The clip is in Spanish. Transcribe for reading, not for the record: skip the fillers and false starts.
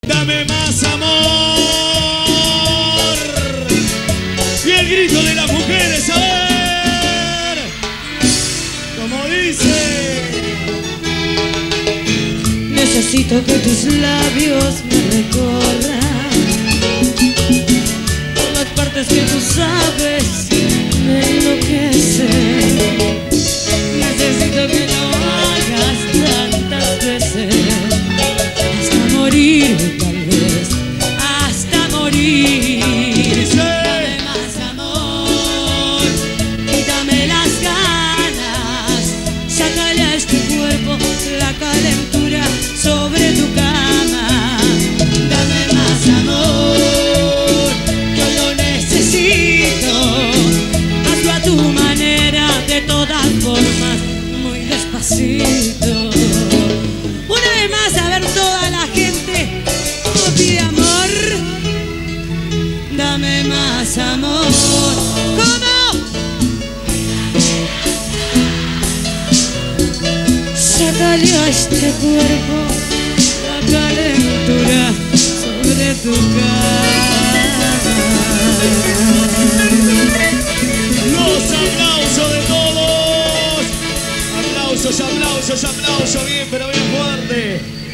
Dame más amor. Y el grito de las mujeres, a ver. Como dice. Necesito que tus labios me recorran por las partes que tú sabes me enloquecen. Necesito que lo hagas tantas veces hasta morir, tal vez hasta morir. Dame más amor, quítame las ganas, sácale a este cuerpo la calentura sobre tu cama. Dame más amor, yo lo necesito. Hazlo a tu manera, de todas formas, muy despacito. Una vez más, a ver toda la gente cómo pide amor. Dame más amor. ¿Cómo? Sácale a este cuerpo la calentura sobre tu cama. Los aplausos de todos. Aplausos, aplausos, aplausos. Bien, pero bien fuerte.